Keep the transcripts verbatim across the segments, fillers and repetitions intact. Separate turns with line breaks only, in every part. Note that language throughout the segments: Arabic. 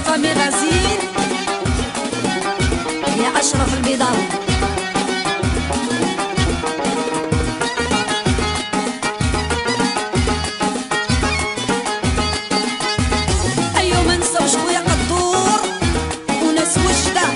فامي غازين يا أشرف البيضاوي. أيوة ما نساوش خويا قدور وناس وجدة.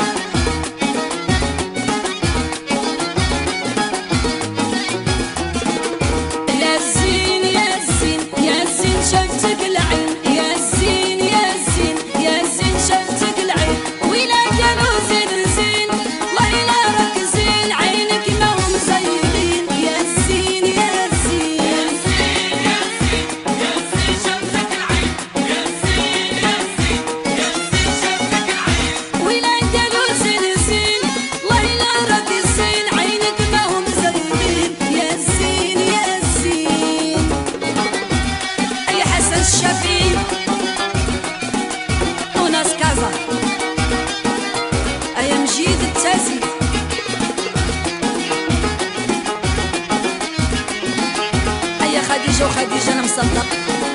يا زين يا زين يا زين شفتك العين، يا زين يا زين يا زين شفتك العين. ويلا قالوا زين زين والله راك زين، عينك ما هم زايدين. يا زين يا زين يا زين يا زين يا زين شفتك العين، يا زين يا زين يا زين شفتك العين. ويلا قالوا زين زين والله راك زين، عينك ما هم زايدين. يا زين يا زين أي حسن الشافعي وناس كازا، أي مجيد التازي، أي خديجة وخديجة أنا مصدق.